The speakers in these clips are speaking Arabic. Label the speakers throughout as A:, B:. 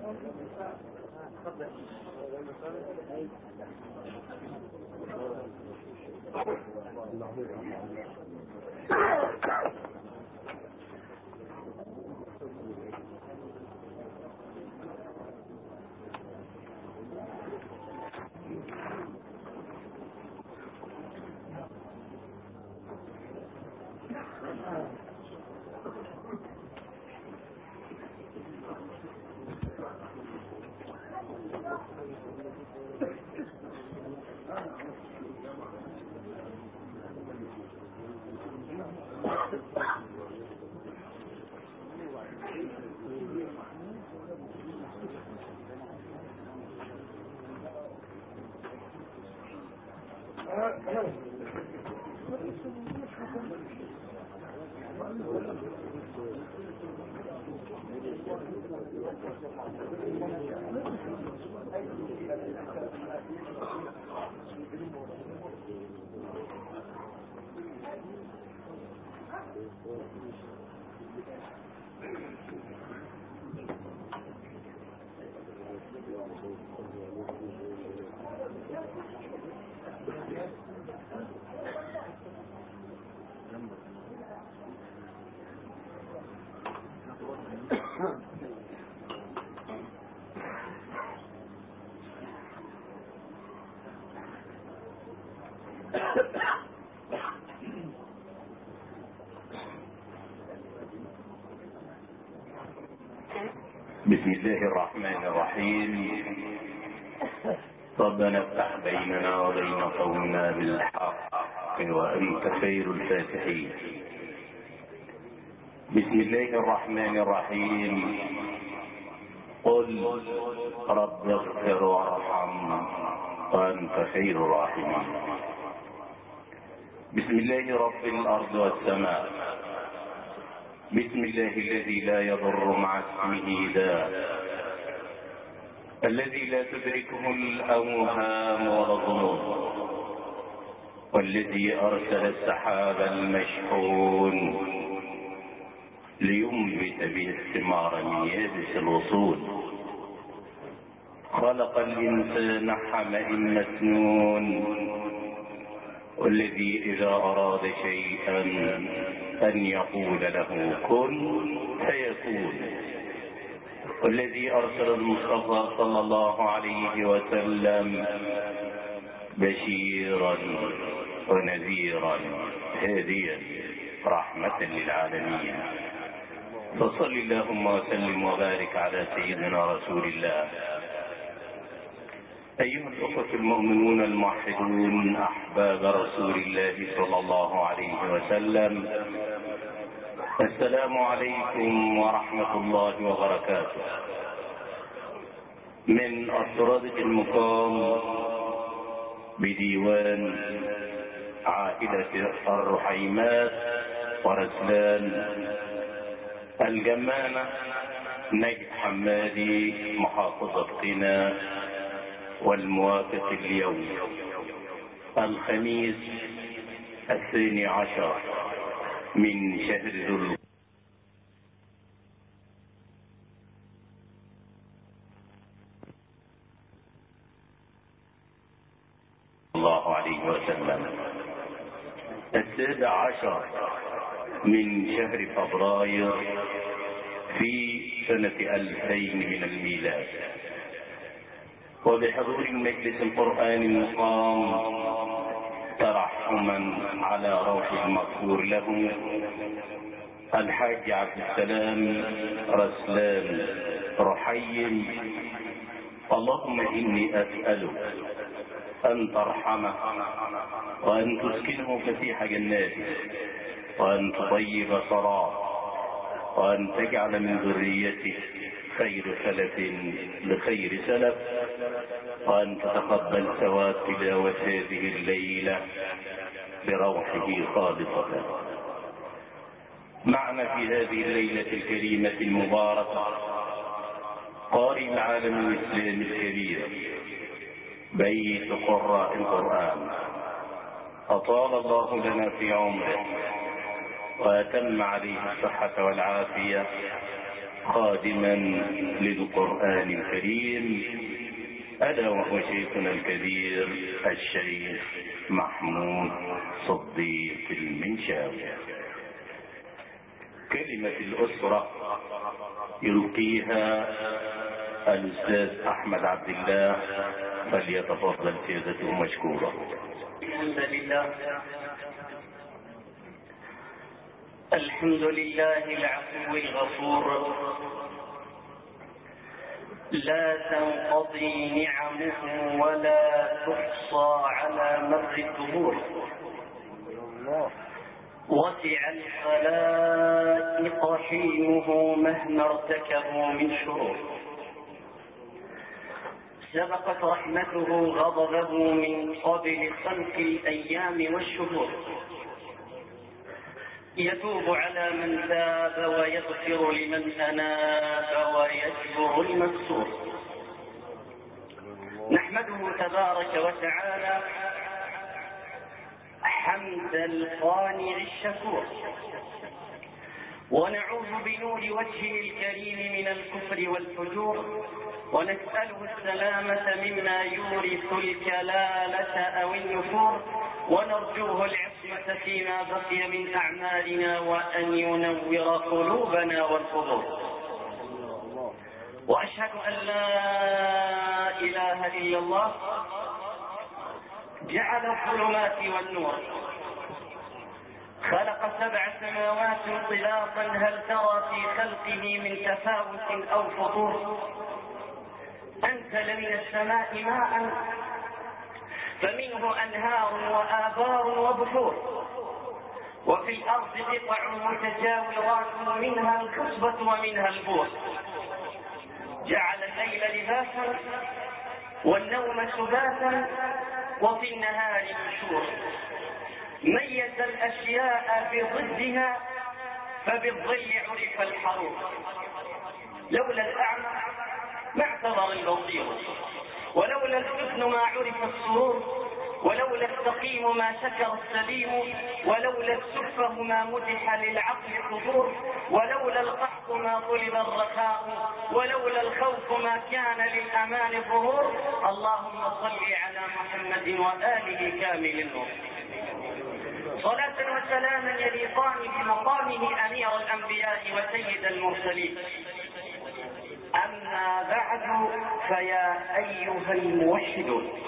A: بسم الله الرحمن الرحيم. ربنا افتح بيننا وبين قومنا بالحق وأنت خير الفاتحين. بسم الله الرحمن الرحيم. قل رب اغفر وارحم وأنت خير الراحمين. بسم الله رب الأرض والسماء. بسم الله الذي لا يضر مع اسمه داء، الذي لا تدركه الأوهام ولا الظنون، والذي أرسل السحاب المشحون لينبت به الثمار من يابس الوصول، خلق الإنسان حمأ مسنون، والذي إذا أراد شيئا أن يقول له كن فيكون، والذي أرسل المصطفى صلى الله عليه وسلم بشيرا ونذيرا هاديا رحمة للعالمين. فصل اللهم وسلم وبارك على سيدنا رسول الله. أيها الأخوة المؤمنون الموحدون أحباب رسول الله صلى الله عليه وسلم، السلام عليكم ورحمة الله وبركاته. من السرادق المقام بديوان عائلة الرحيمات ورسلان الجمانة نجد حمادي محافظة قنا، والموافق اليوم الخميس 12 من شهر ذو الله عليه وسلم 16 من شهر فبراير في سنة 2000 من الميلاد، وبحضور المجلس القرآن المقام ترحما على روح المغفور له الحاج عبد السلام رسلان رحيم. اللهم إني أسألك أن ترحمه وأن تسكنه فسيح جناتك، وأن تطيب ثراه، وأن تجعل من ذريته خير سلف لخير سلف، وأن تتقبل ثواب تلاوة هذه الليلة بروحه خالصة. معنا في هذه الليلة الكريمة المباركة قارئ العالم الإسلامي الكبير، بيت قراء القرآن، أطال الله لنا في عمره وأتم عليه الصحة والعافية، خادما للقرآن الكريم، ألا وهو شيخنا الكبير الشيخ محمود صديق المنشاوي. كلمة الأسرة يلقيها الأستاذ أحمد عبد الله، فليتفضل سيادته مشكورا.
B: الحمد لله العفو الغفور، لا تنقضي نعمه ولا تحصى على مر الدهور، وسع الخلائق حلمه مهما ارتكبوا من شرور، سبقت رحمته غضبه من قبل خلق الأيام والشهور، يتوب على من تاب ويغفر لمن أناب ويجبر المكسور. نحمده تبارك وتعالى حمد القانع الشكور، ونعوذ بنور وجهه الكريم من الكفر والفجور، ونسأله السلامة مما يورث الكلالة أو النفور، ونرجوه العصمة فيما بقي من أعمالنا، وأن ينور قلوبنا والقبور. وأشهد أن لا إله إلا الله جعل الظلمات والنور، خلق 7 سماوات طباقا، هل ترى في خلقه من تفاوت أو فطور؟ أنزل من السماء ماء فمنه أنهار وآبار وبحور، وفي الأرض قطع متجاورات منها الكصبة ومنها البور، جعل الليل لباسا والنوم سباتا وفي النهار نشور، ميز الأشياء بضدها فبالظل عرف الحرور، لولا الأعمى ما اعتبر البصير، ولولا الحزن ما عرف السرور، ولولا السقيم ما شكر السليم، ولولا السفه ما مدح للعقل الصدور، ولولا القحط ما طلب الرخاء، ولولا الخوف ما كان للأمان الظهور. اللهم صل على محمد وآله كامل النور، صلاة وسلاما يليقان بمقامه أمير الأنبياء وسيد المرسلين. أما بعد، فيا أيها الموحدون،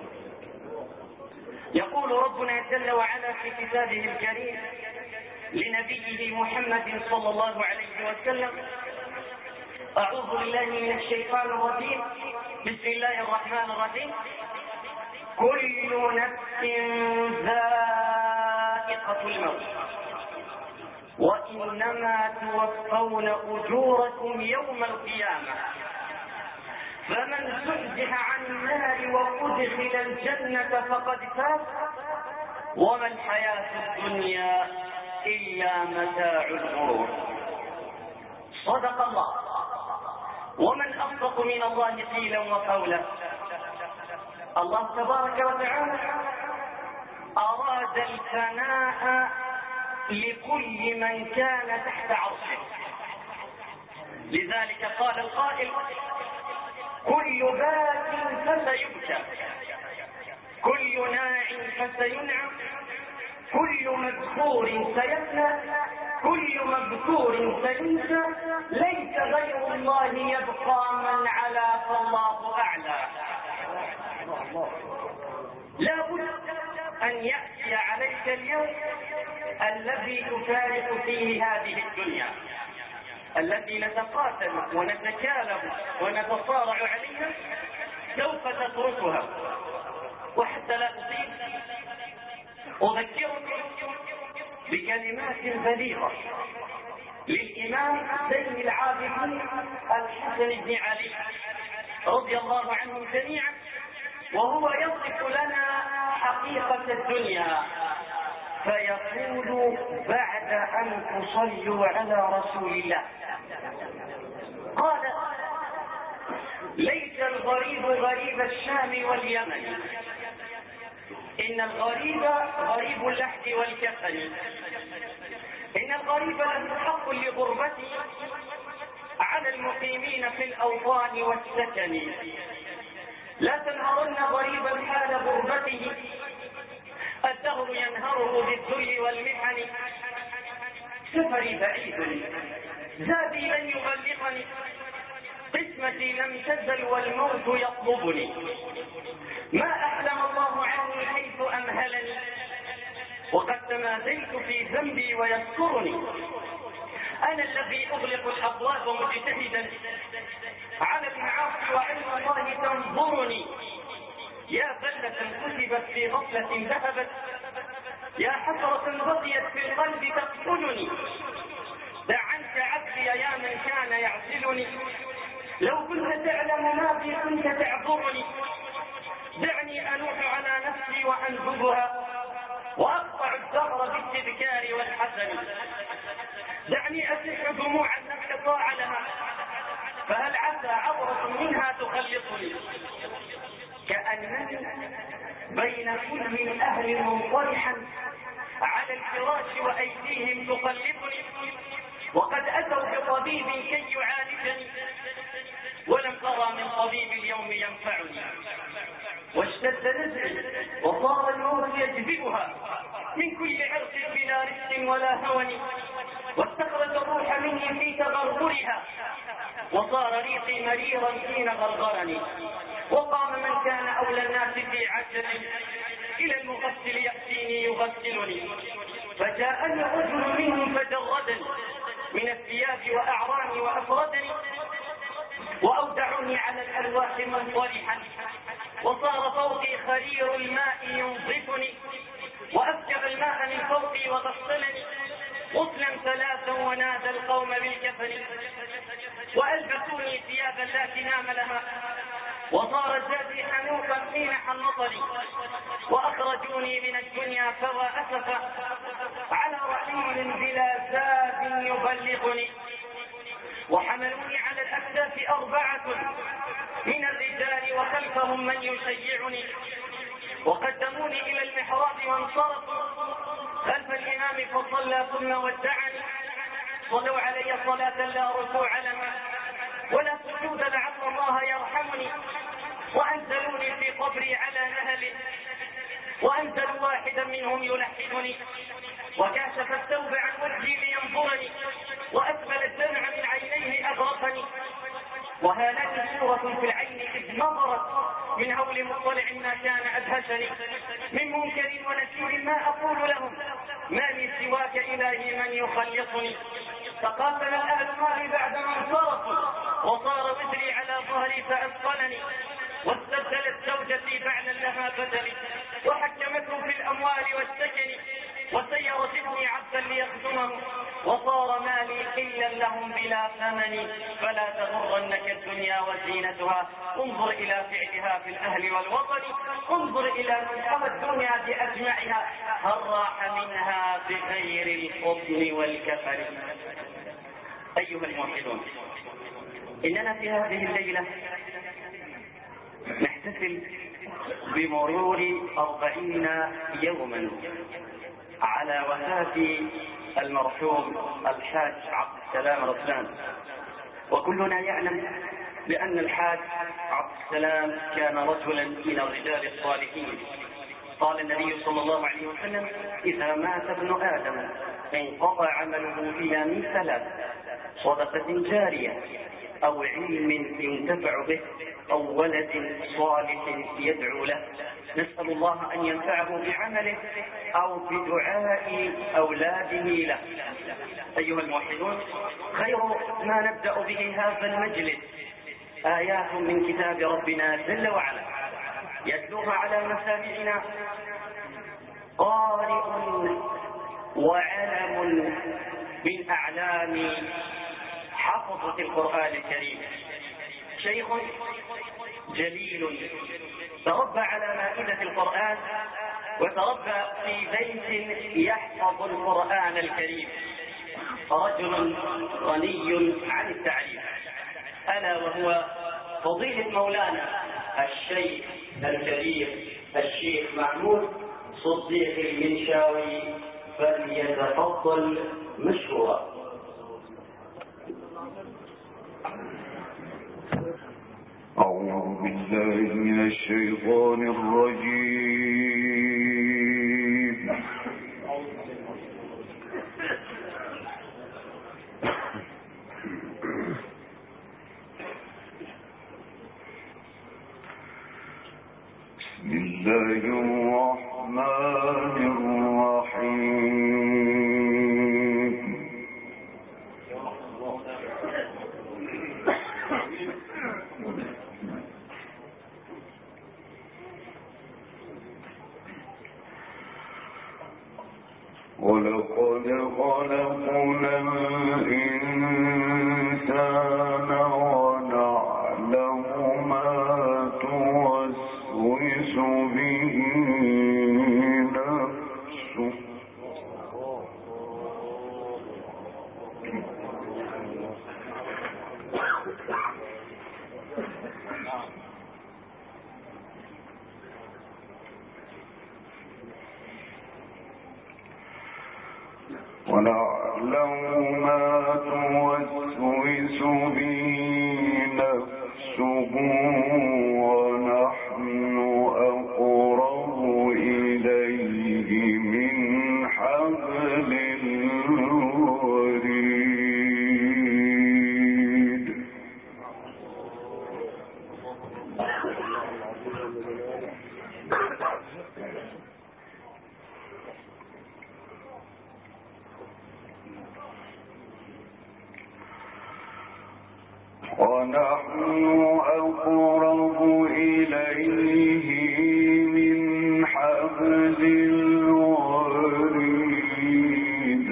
B: يقول ربنا جل وعلا في كتابه الكريم لنبيه محمد صلى الله عليه وسلم: أعوذ بالله من الشيطان الرجيم، بسم الله الرحمن الرحيم، كل نفس ذائقة الموت وإنما توفون أجوركم يوم القيامة، فمن زحزح عن النار وأدخل الجنة فقد فاز، وما الحياة الدنيا إلا متاع الغرور. صدق الله، ومن أصدق من الله قيلا وقولا. الله تبارك وتعالى أراد الفناء لكل من كان تحت عرشه، لذلك قال القائل: كل بات فسيبكى، كل ناع فسينعم، كل مذكور سيفنى، كل مذكور سينسى، ليس غير الله يبقى من علا فالله أعلى. لا بد أن يأتي عليك اليوم الذي تفارق فيه هذه الدنيا، التي نتقاتل ونتكالب ونتصارع عليها، سوف تتركها. وحتى لا أطيل أذكركم بكلمات بليغة للإمام زين العابدين الحسن بن علي رضي الله عنهم جميعا، وهو يصف لنا حقيقة الدنيا، فيقول بعد أن تصلوا على رسول الله: قال: ليس الغريب غريب الشام واليمن، إن الغريب غريب اللحد والكفن، إن الغريب له حق لغربته على المقيمين في الأوطان والسكن. لا تنهرن ضريبا حال غربته، الدهر ينهره بالذل والمحن. سفري بعيد زادي لن يبلغني، قسمتي لم تزل والموت يطلبني. ما أحلم الله عني حيث أمهلني، وقد تماديت في ذنبي ويذكرني. أنا الذي أغلق الأبواب مجتهدا على المعاصي وعلم الله تنظرني. يا بلة كتبت في غفلة ذهبت، يا حسرة بقيت في القلب تقتلني. دع عنك عبدي يا من كان يعزلني، لو كنت تعلم ما بي كنت تعذرني. دعني أنوح على نفسي وأنهبها، وأقطع الدهر بالتذكار والحزن. دعني أسح دموع النفس طاع لها، فهل عسى عبرة منها تخلصني. كأنني بين كل أهل منطرحا على الفراش وأيديهم تقلبني، وقد أتوا بطبيب كي يعالجني، ولم أرى من طبيب اليوم ينفعني. واشتد نزعي وصار الموت يجذبها من كل عرق بلا رزق ولا هون، واستخرج الروح مني في تغرغرها، وصار ريقي مريرا حين غرغرني. وقام من كان أولى الناس في عجل إلى المغسل يأتيني يغسلني، فجاءني رجل منهم فجردني من الثياب وأعراني وأفردني، وأودعني على الألواح منطرحا، وصار فوقي خرير الماء ينظفني، وأسكب الماء من فوقي وغسلني غسلا ثلاثا، ونادى القوم بالكفن، وألبسوني ثيابا لا كنام لها، وصار زادي حنوقا حين حنطني، وأخرجوني من الدنيا فوا أسفا على رحيل بلا زاد يبلغني. وحملوني على الأكتاف 4 من الرجال وخلفهم من يشيعني، وقدموني إلى المحراب وانصرفوا خلف الإمام فصلى ثم ودعني. صلوا علي صلاة لا ركوع لها ولا سجود لعل الله يرحمني، وأنزلوني في قبري على نهل، وأنزلوا واحدا منهم يلحدني، وكاشف الثوب عن وجهي لينظرني، وأسبل الدمع من عينيه أغرقني. وهانتني صورة في العين إذ نظرت من هول مطلع ما كان أدهشني، من منكر ونكير ما أقول لهم ما لي سواك إلهي من يخلصني. تقاتل الأهل معي بعدما انصرفوا، وصار وزري على ظهري فأثقلني، واستبدلت زوجتي بعلا لها بدلي، وحكمته في الأموال والسكن، وسيرت ابني عبدا ليخدمه، وصار مالي حلا لهم بلا ثمن. فلا تغرنك الدنيا وزينتها، انظر إلى فعلها في الأهل والوطن، انظر إلى من حوى الدنيا بأجمعها، هل راح منها بغير الحضن والكفن. أيها الموحدون، إننا في هذه الليلة نحتفل بمرور 40 يوما على وفاة المرحوم الحاج عبد السلام رسلان. وكلنا يعلم بأن الحاج عبد السلام كان رجلا من الرجال الصالحين. قال النبي صلى الله عليه وسلم: إذا مات ابن آدم انقطع عمله إلا من 3: صدقة جارية، أو علم ينتفع به، أو ولد صالح يدعو له. نسأل الله أن ينفعه بعمله أو بدعاء أولاده له. أيها الموحدون، خير ما نبدأ به هذا المجلس آيات من كتاب ربنا جل وعلا يتلوها على مسامعنا قارئ وعلم من أعلام حفظة القرآن الكريم، شيخ جليل تربى على مائدة القرآن، وتربى في بيت يحفظ القرآن الكريم، رجل غني عن التعريف، ألا وهو فضيلة مولانا الشيخ الكبير الشيخ محمود صديق المنشاوي، فليتفضل مشكورا.
C: أعوذ بالله من الشيطان الرجيم. بسم الله الرحمن الرحيم. ولقد خلقنا الإنسان ونعلم ما توسوس به نفسه. ونعلم ما توسوس به نفسه ونحن أقرب إليه من حبل الوريد. ونحن أقرب إليه من حبل الوريد.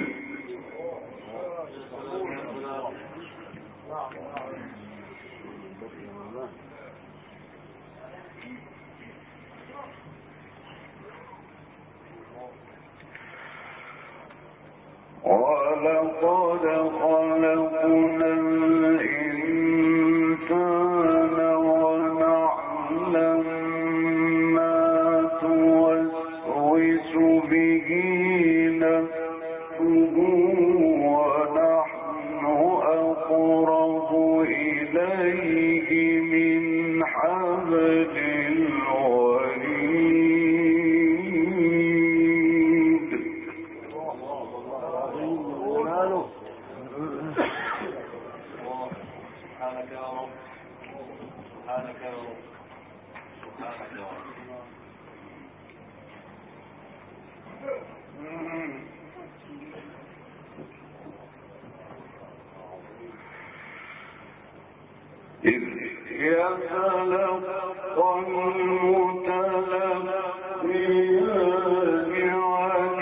C: ولقد خلقنا الإنسان ونعلم ما توسوس به نفسه ونحن أقرب إليه من حبل الوريد.
D: سبحانك يا رب، سبحانك يا رب، سبحانك يا رب.
C: إذ يتلقى المتلقيان عن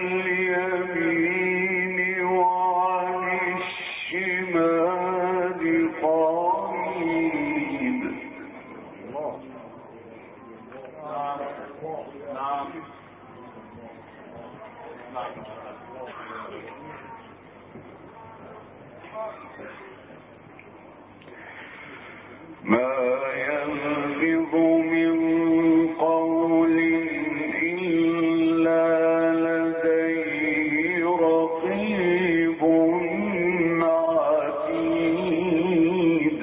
C: اليمين وعن الشمال قعيد.
D: نعم نعم.
C: ما يلفظ من قول إلا لديه رقيب عتيد.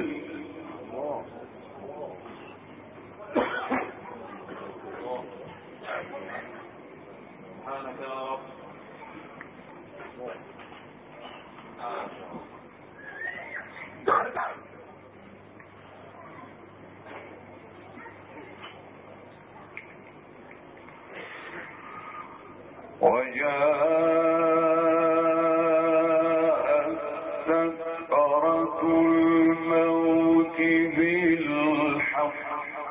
D: سبحانك يا رب.
C: وجاءت سكرة الموت بالحق.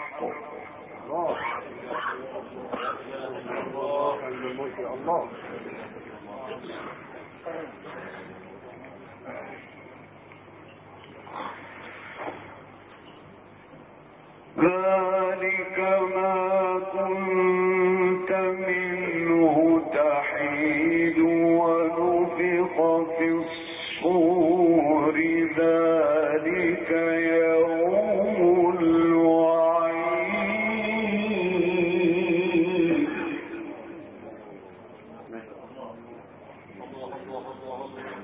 C: ذلك ما كنت منه تحيد ونفخ في الصور ذلك يوم الوعيد.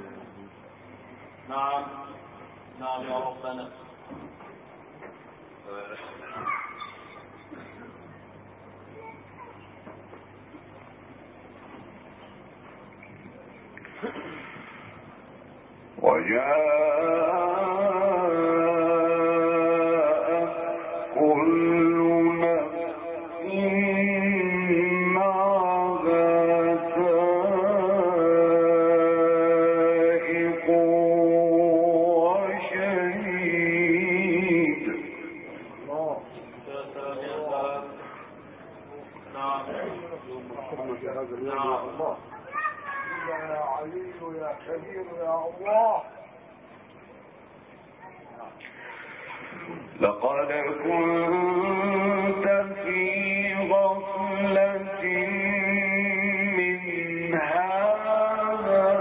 D: نعم نعم يا ربنا.
C: لقد كنت في غفلة من هذا.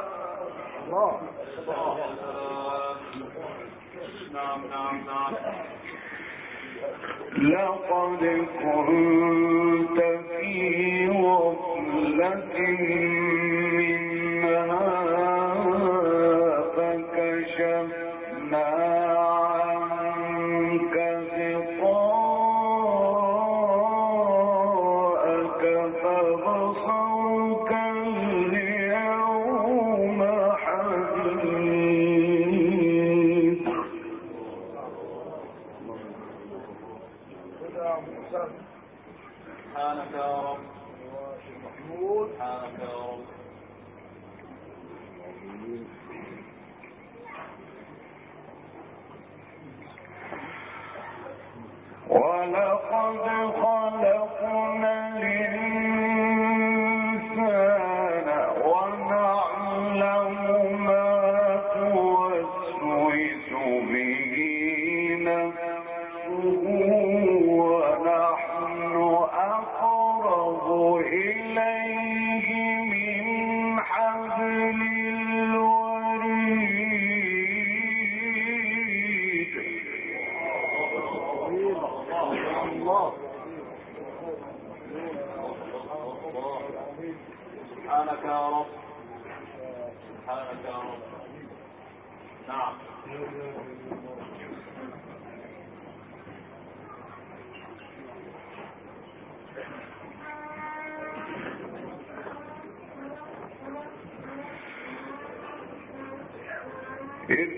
C: لقد كنت في غفلة من هذا فكشفنا
D: سبحانك يا رب. سبحانك يا رب.
C: ولقد خلقنا الإنسان ونعلم ما توسوس به نفسه ونحن أقرب إليه من حبل الوريد.
D: سبحانك يا رب. سبحانك يا رب. نعم.
C: إذ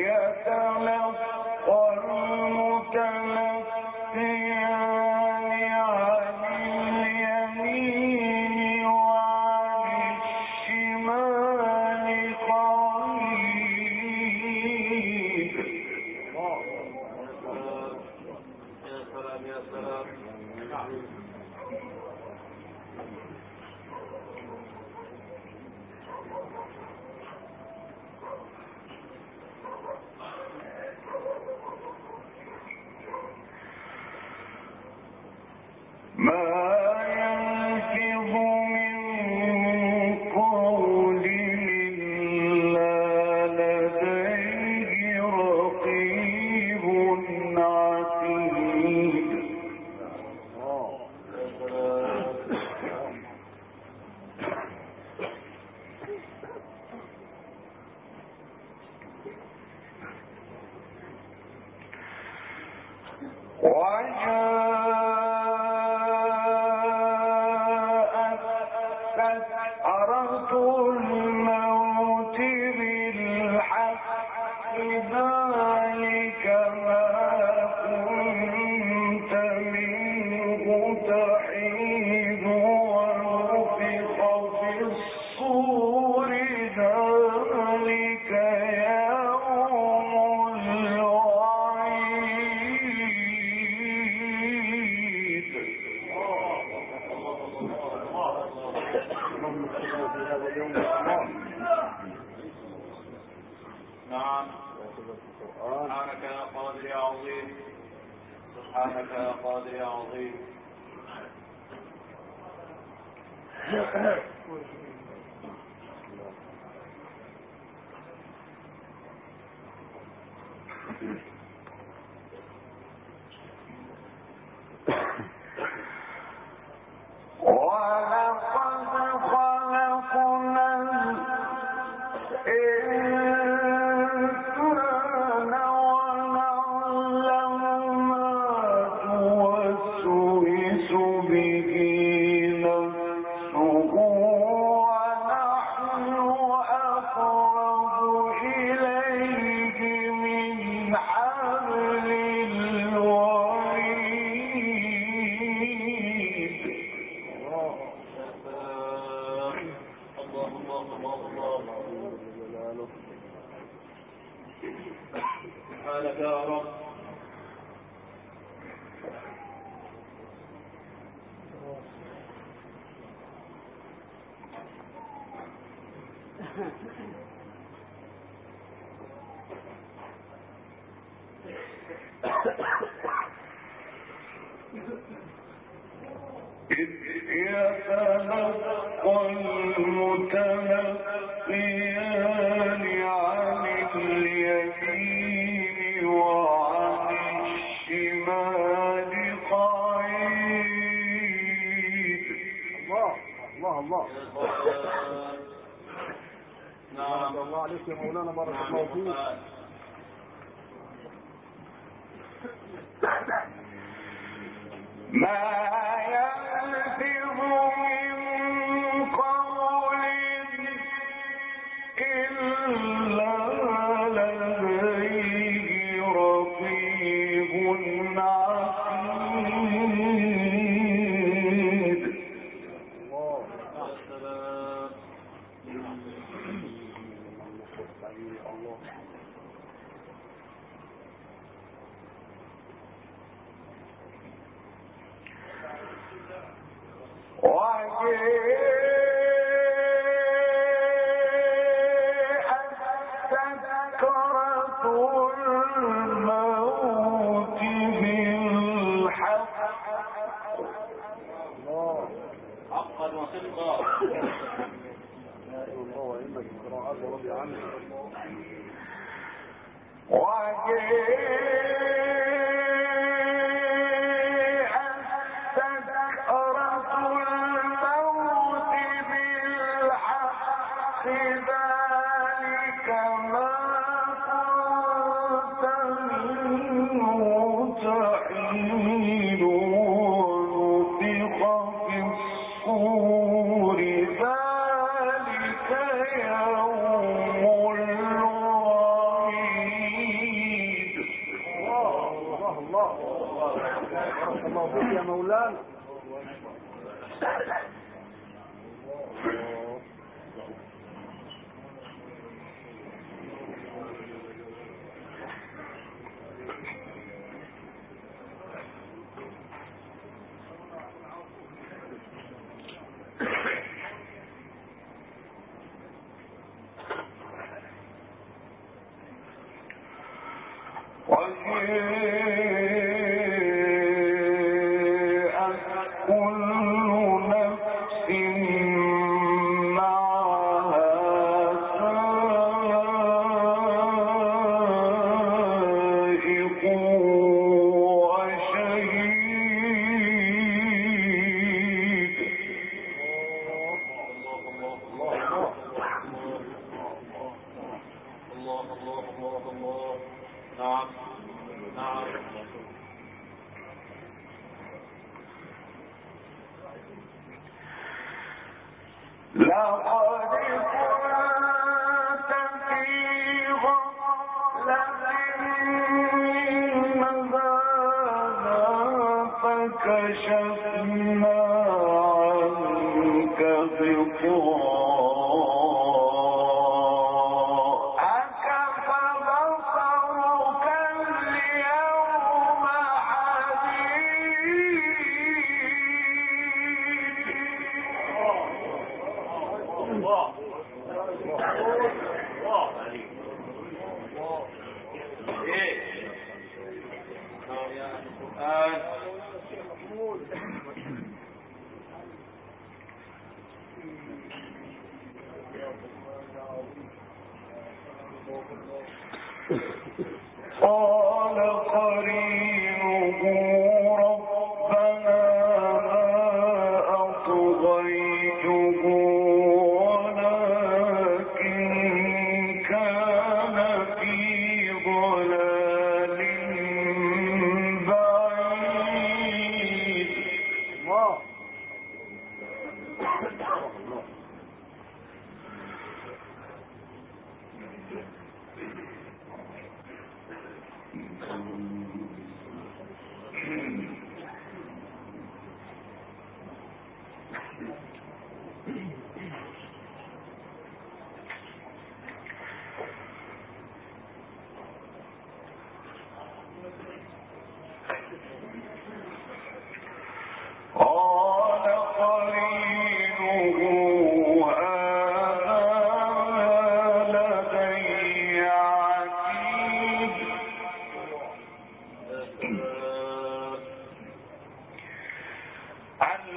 C: يتلقى المتلقيان عن اليمين وعن الشمال قعيد.
D: يا سلام يا سلام. نعم.
C: ما يلفظ من قول إلا لديه رقيب عتيد. سكرة الموت بالحق ذلك ما كنت منه تحيد ونفخ في الصور ذلك يوم الوعيد.
D: نعم. سبحانك يا قادر يا عظيم. سبحانك يا قادر يا عظيم.
C: ولقد خلقنا الإنسان ونعلم ما يتلقى المتلقيان عن اليمين وعن الشمال قعيد.
E: الله الله نعم الله عليك يا مولانا، بارك الله فيك.
C: ما يلفظ من قول إلا لديه رقيب عتيد.
E: يا مولانا قال قرينه ربنا ما أطغيته ولكن كان في ضلال بعيد.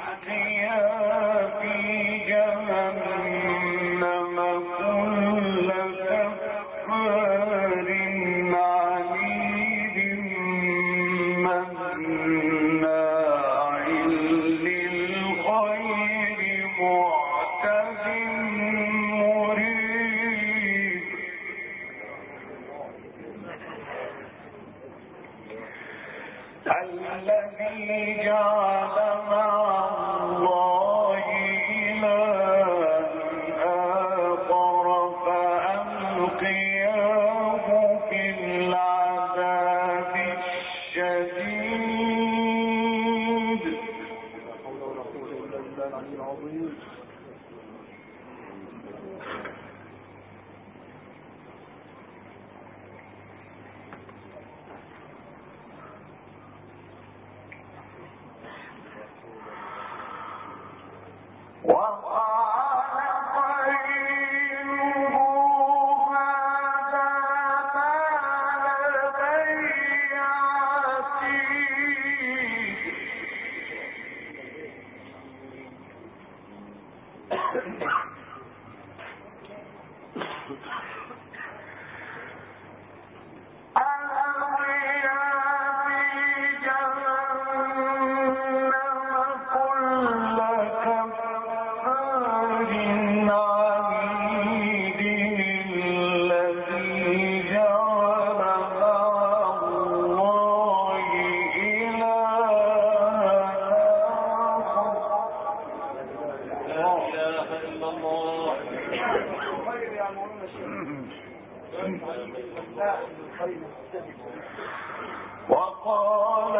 C: وقال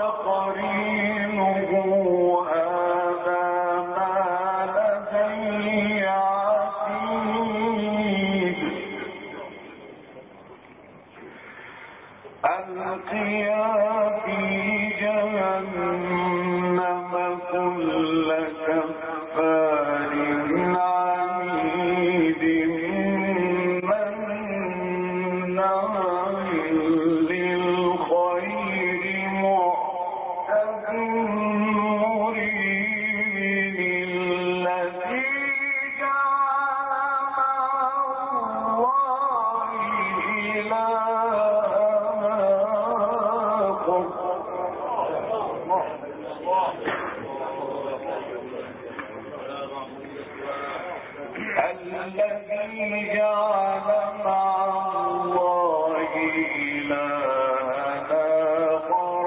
C: قرينه هذا ما لدي عتيد ألقيا في جهنم كل كفار عنيد الذي جعل مع الله إلها آخر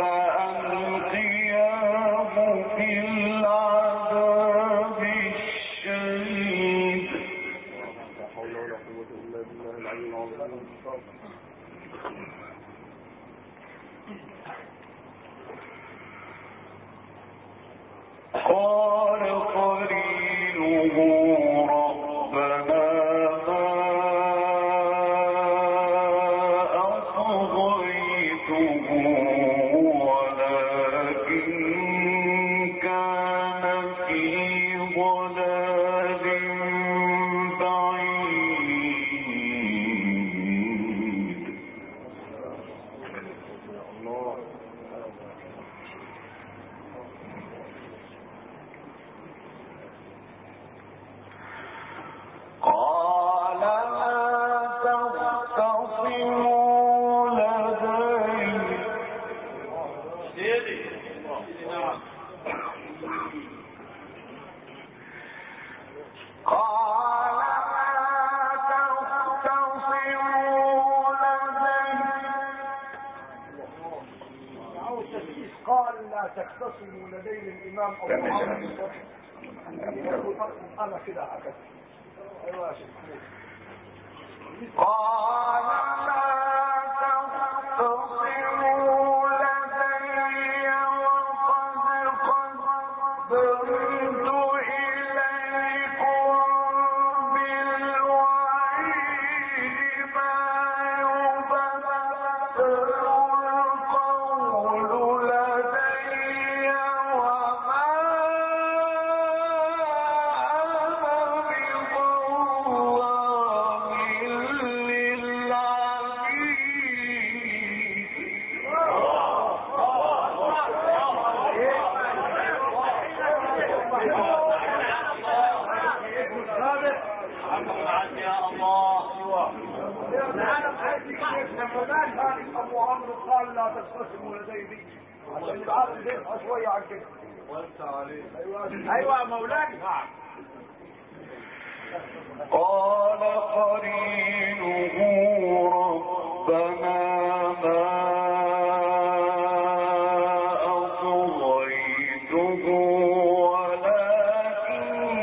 C: فألقياه في العذاب الشديد.
E: لا حول ولا قوة إلا بالله العلي العظيم.
C: قال قرينه ربنا ما أطغيته ولكن كان في ضلال بعيد. قال لا تختصموا لدي
E: قال لا تختصموا لدي الإمام أبو عمرو أنا كده هكذا. أيوة يا شيخ.
C: قال لا تختصموا لدي وقد قدمت إليكم بالوعيد ما يبدل القول لدي وما أنا بظلام للعبيد.
E: فلان ثاني ابو عمرو قال لا تختصموا لدي عشان العقل يبقى شويه عن كده. ايوه مولانا. نعم.
C: قال قرينه ربنا ما أطغيته ولكن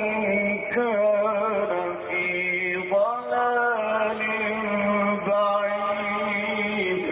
C: كان في ضلال بعيد.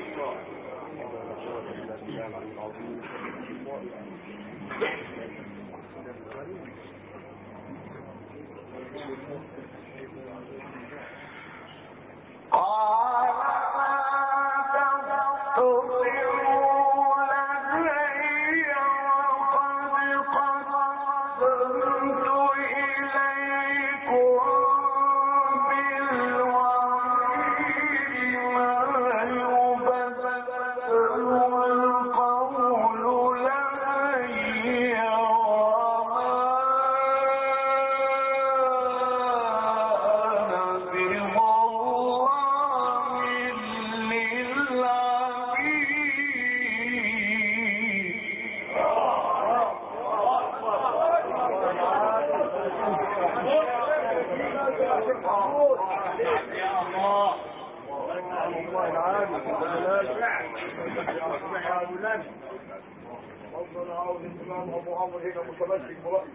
E: ابو عمرو هنا متمسك برأيه.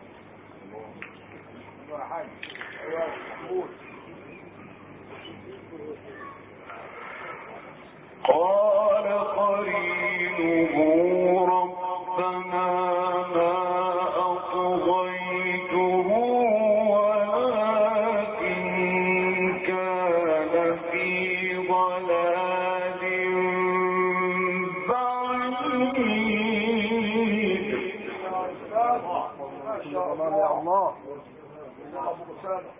C: قال قرينه ربنا ما أطغيته ولكن كان في ضلال بعيد.
E: ما شاء الله يا الله. ابو اسامه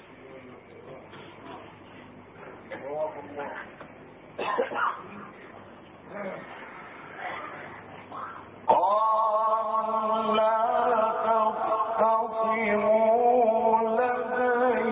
C: قال لا تختصموا لدي.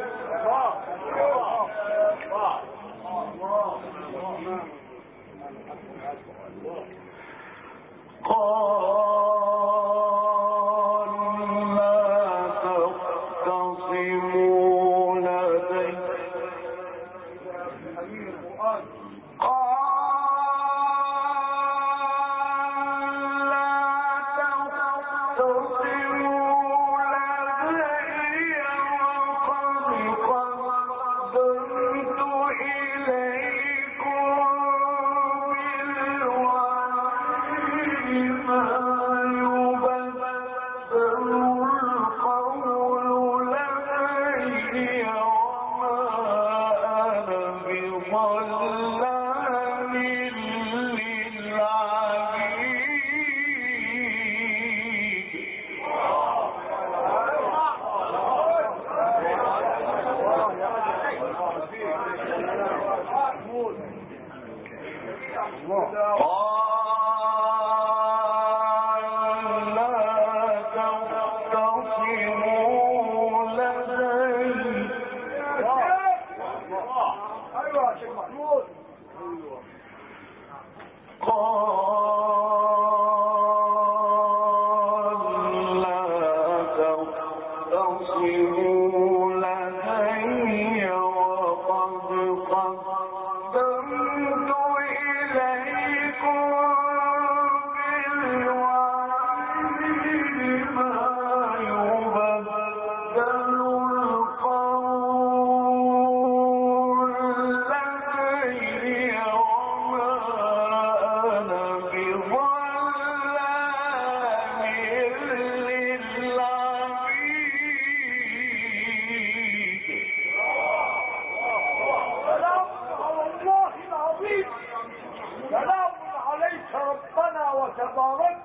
E: تبارك.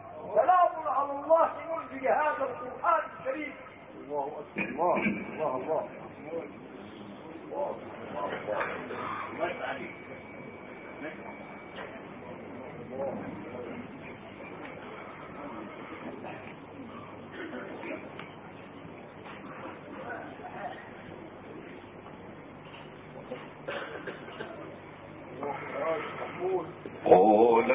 E: سلام على الله منزل هذا القرآن الكريم. الله أكبر. الله الله الله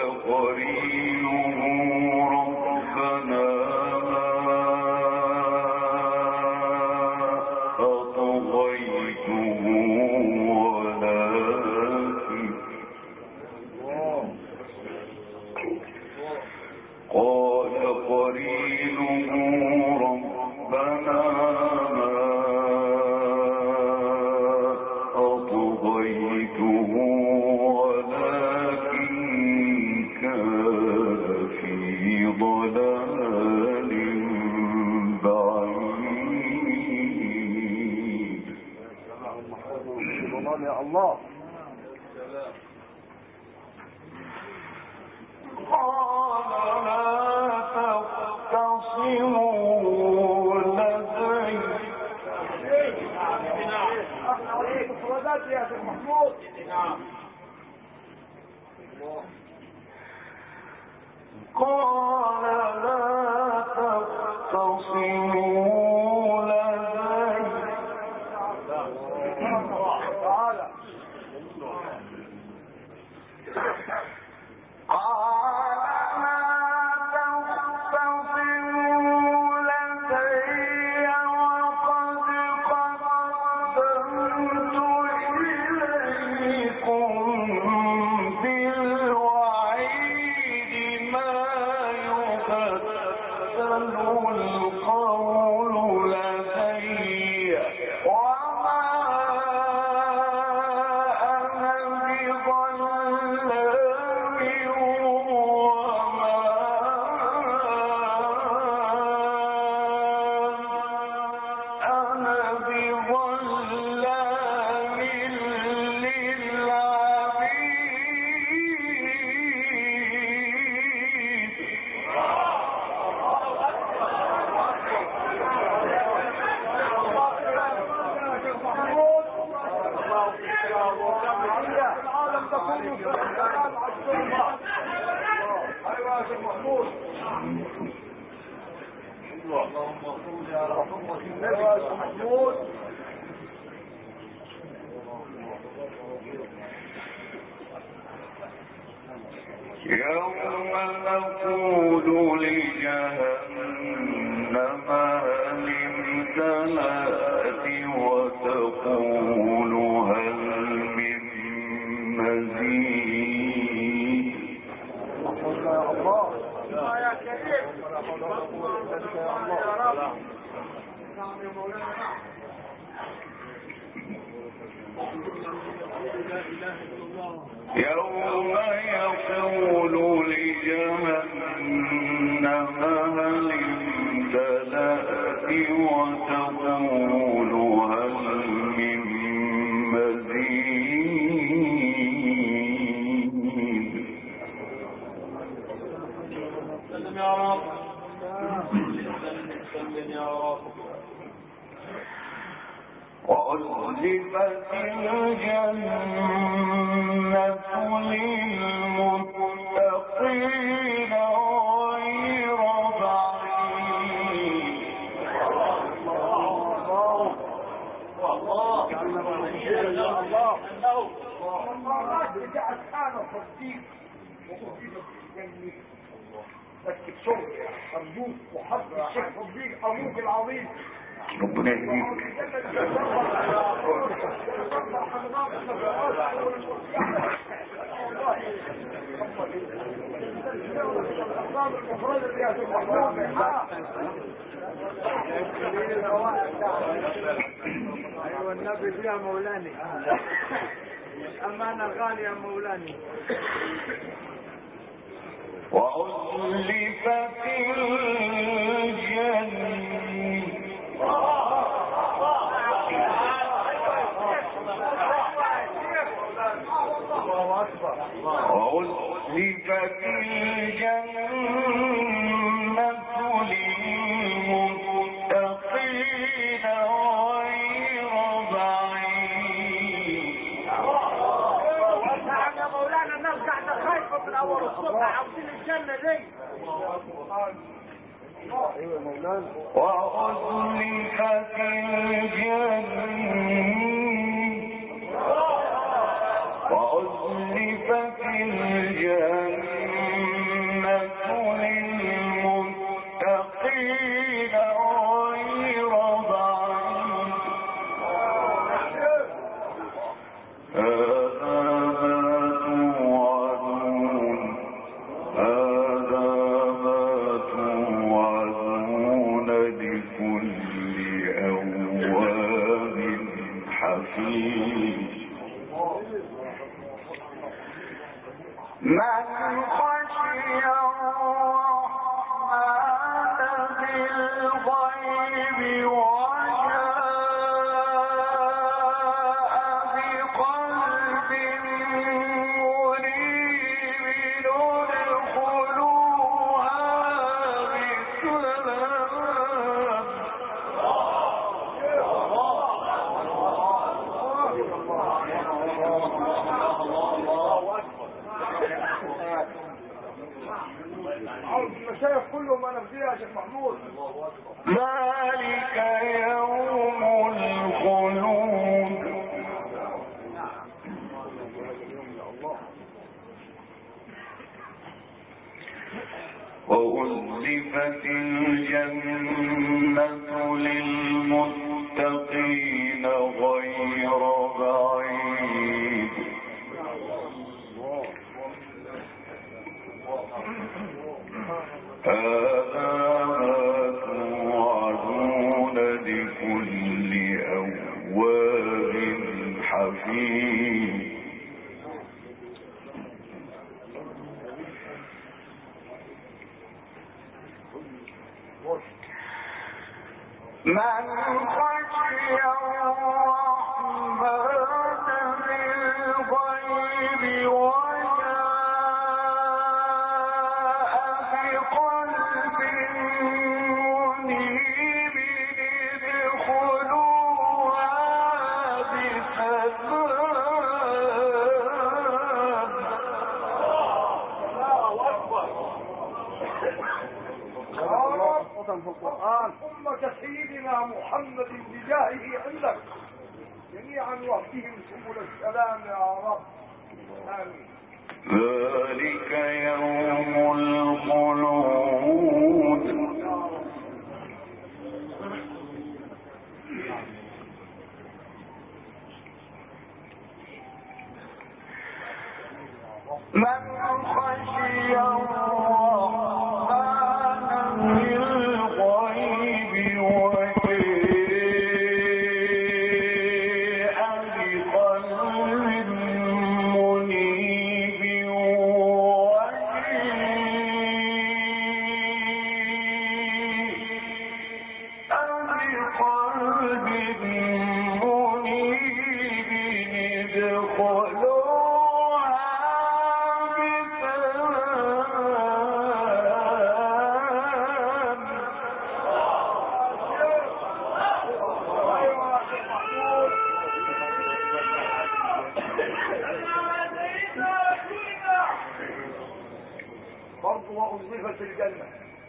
C: وأزلفت الجنة للمتقين غير بعيد.
E: أرجوك وحب الشيخ صديق أبوك العظيم
C: ربنا يهديك.
E: أيوة النبي فيها مولاني الأمانة الغالية يا مولاني.
C: وأزلفت الجنة وأزلفت الجنة للمتقين غير بعيد.
E: نعم يا مولانا الناس قاعدة خايفة في الأول الصبح عاوزين الجنة دي. ايوه مولانا.
C: وأزلفت الجنة وأزلفت الجنة
E: عاوز المشايخ كلهم انا فيها يا شيخ محمود.
C: ذلك يوم الخلود وأزلفت الجنة للمتقين غير بعيد هذا ما توعدون لكل أواب حفيظ من خشي الرحمن بالغيب وجاء بقلب منيب ادخلوها بسلام.
E: في القرآن أمة سيدنا محمد بجاهه عندك جميعا واهدهم سبل السلام يا رب آمين.
C: ذلك يوم الخلود من خشي الرحمن بالغيب وجاء بقلب منيب بقلب منيب ادخلوها
E: برضو وأزلفت الجنة.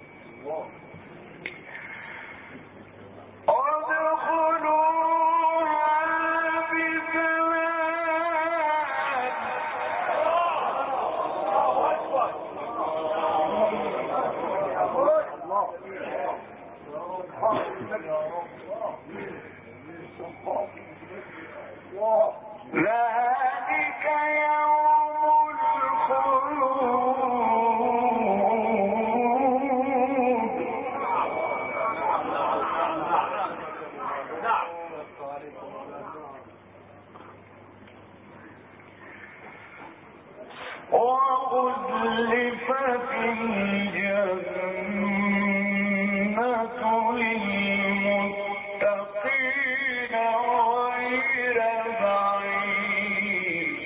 C: ذلك يوم الخلود وأزلفت الجنة للمتقين غير بعيد.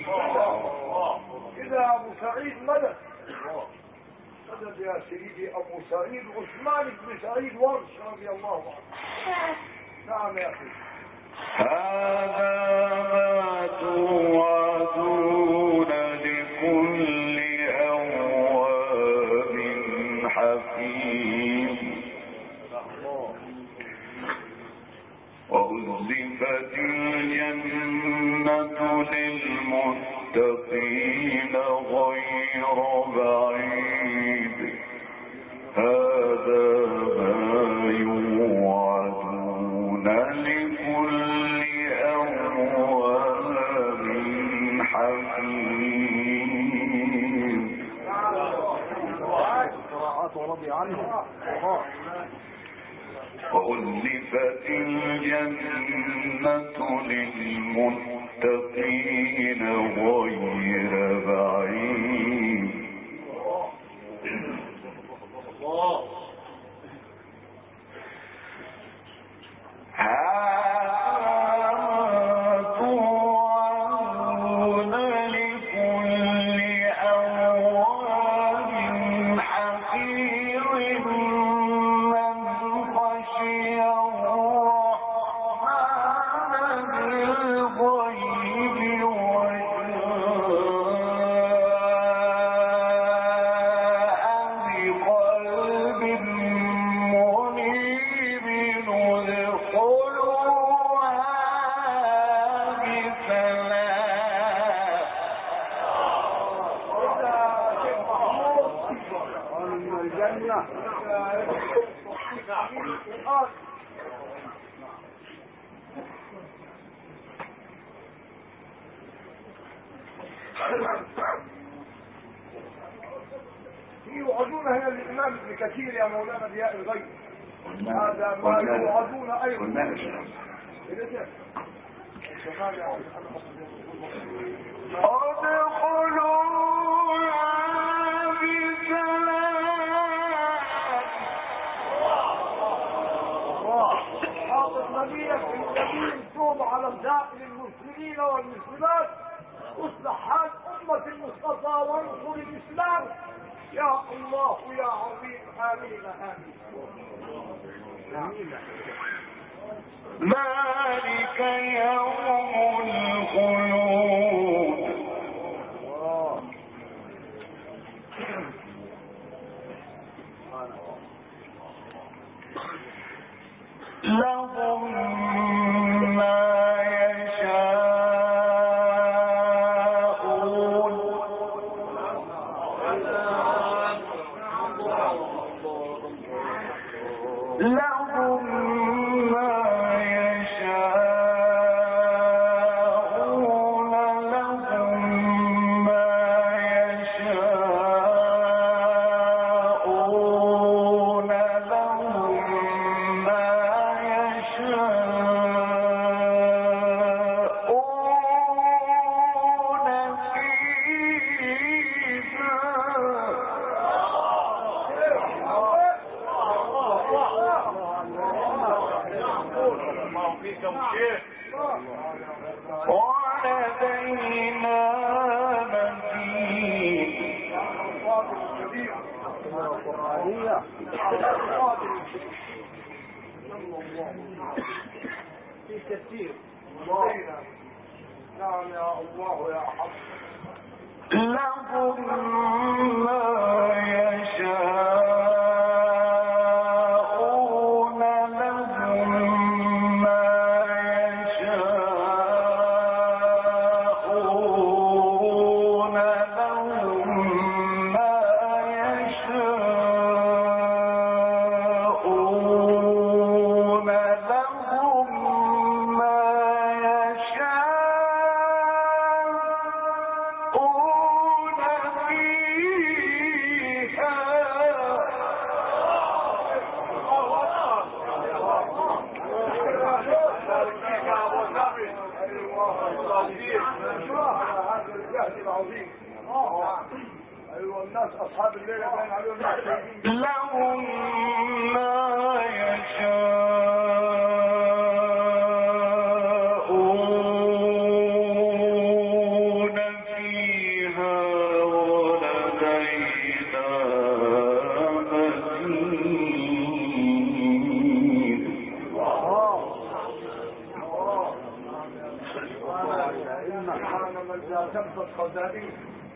E: إذا أبو سعيد مدد مدد يا سيدي أبو سعيد عثمان بن سعيد ورش رضي الله عنه. نعم يا أخي.
C: هذا ما توعدون لكل أواب حفيظ. وأزلفت الجنة للمتقين غير بعيد هذا ما يوعدون لكل أواب حفيظ. وأزلفت الجنة للمتقين غير بعيد
E: من الجنة. يوعدون هنا للإمام ابن كثير يا مولانا ضياء الغيب. هذا ما يوعدون أيضا. توب على الداخل المسلمين والمسلمات، اصلح حال أمة المصطفى وانصر الإسلام يا الله يا عظيم. آمين آمين.
C: ذلك يوم الخلود لهم ما يشاءون لهم ما يشاءون لهم ما يشاءون لهم ما ولدينا
E: في كثير. نعم يا الله يا حق.
C: لهم ما يشاءون لهم ما يشاءون لهم ما يشاءون لهم ما
E: ايوه الناس اصحاب الليله باين عليهم
C: لهم ما يشاءون فيها ولدينا مزيد.
E: سبحان من لا تنفذ خزائنه.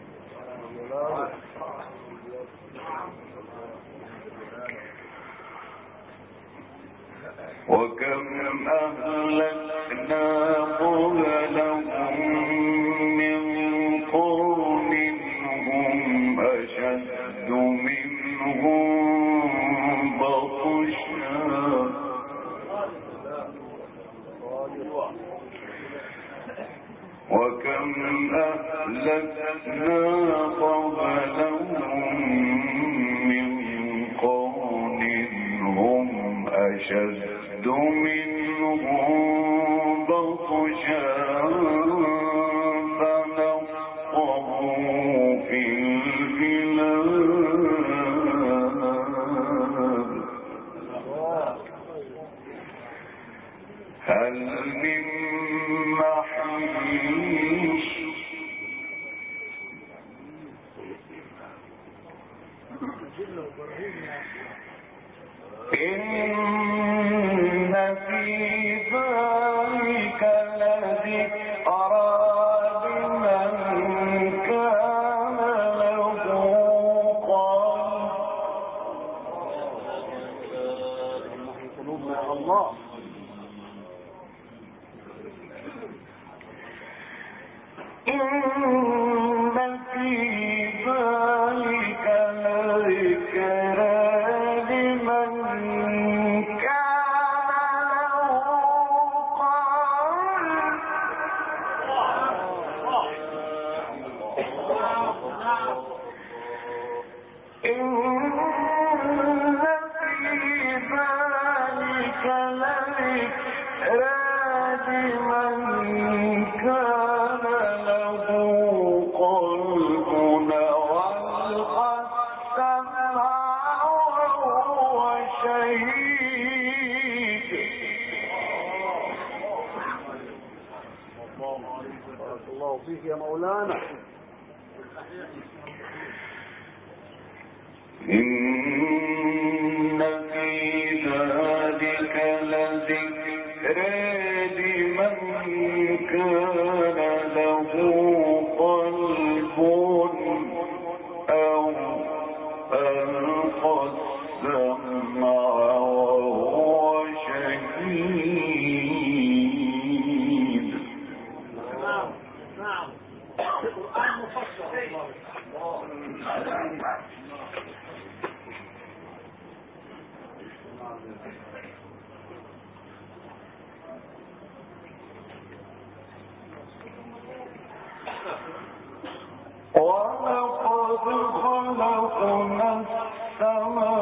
C: وكم أهلكنا قبلهم من قرن هم أشد منهم بطشا وكم أهلكنا قبلهم من قرن هم أشد منهم بطشا فنقبوا في البلاد هل من محيص إن في ذلك لذكرى لمن كان له قلب.
E: الله
C: إن في ذلك لذكرى
E: يا مولانا.
C: إن في ذلك لذكرى لمن كان له قلب أو ألقى السمع وهو شهيد.
E: نعم نعم، القرآن مفصل.
C: ولقد خلقنا السماوات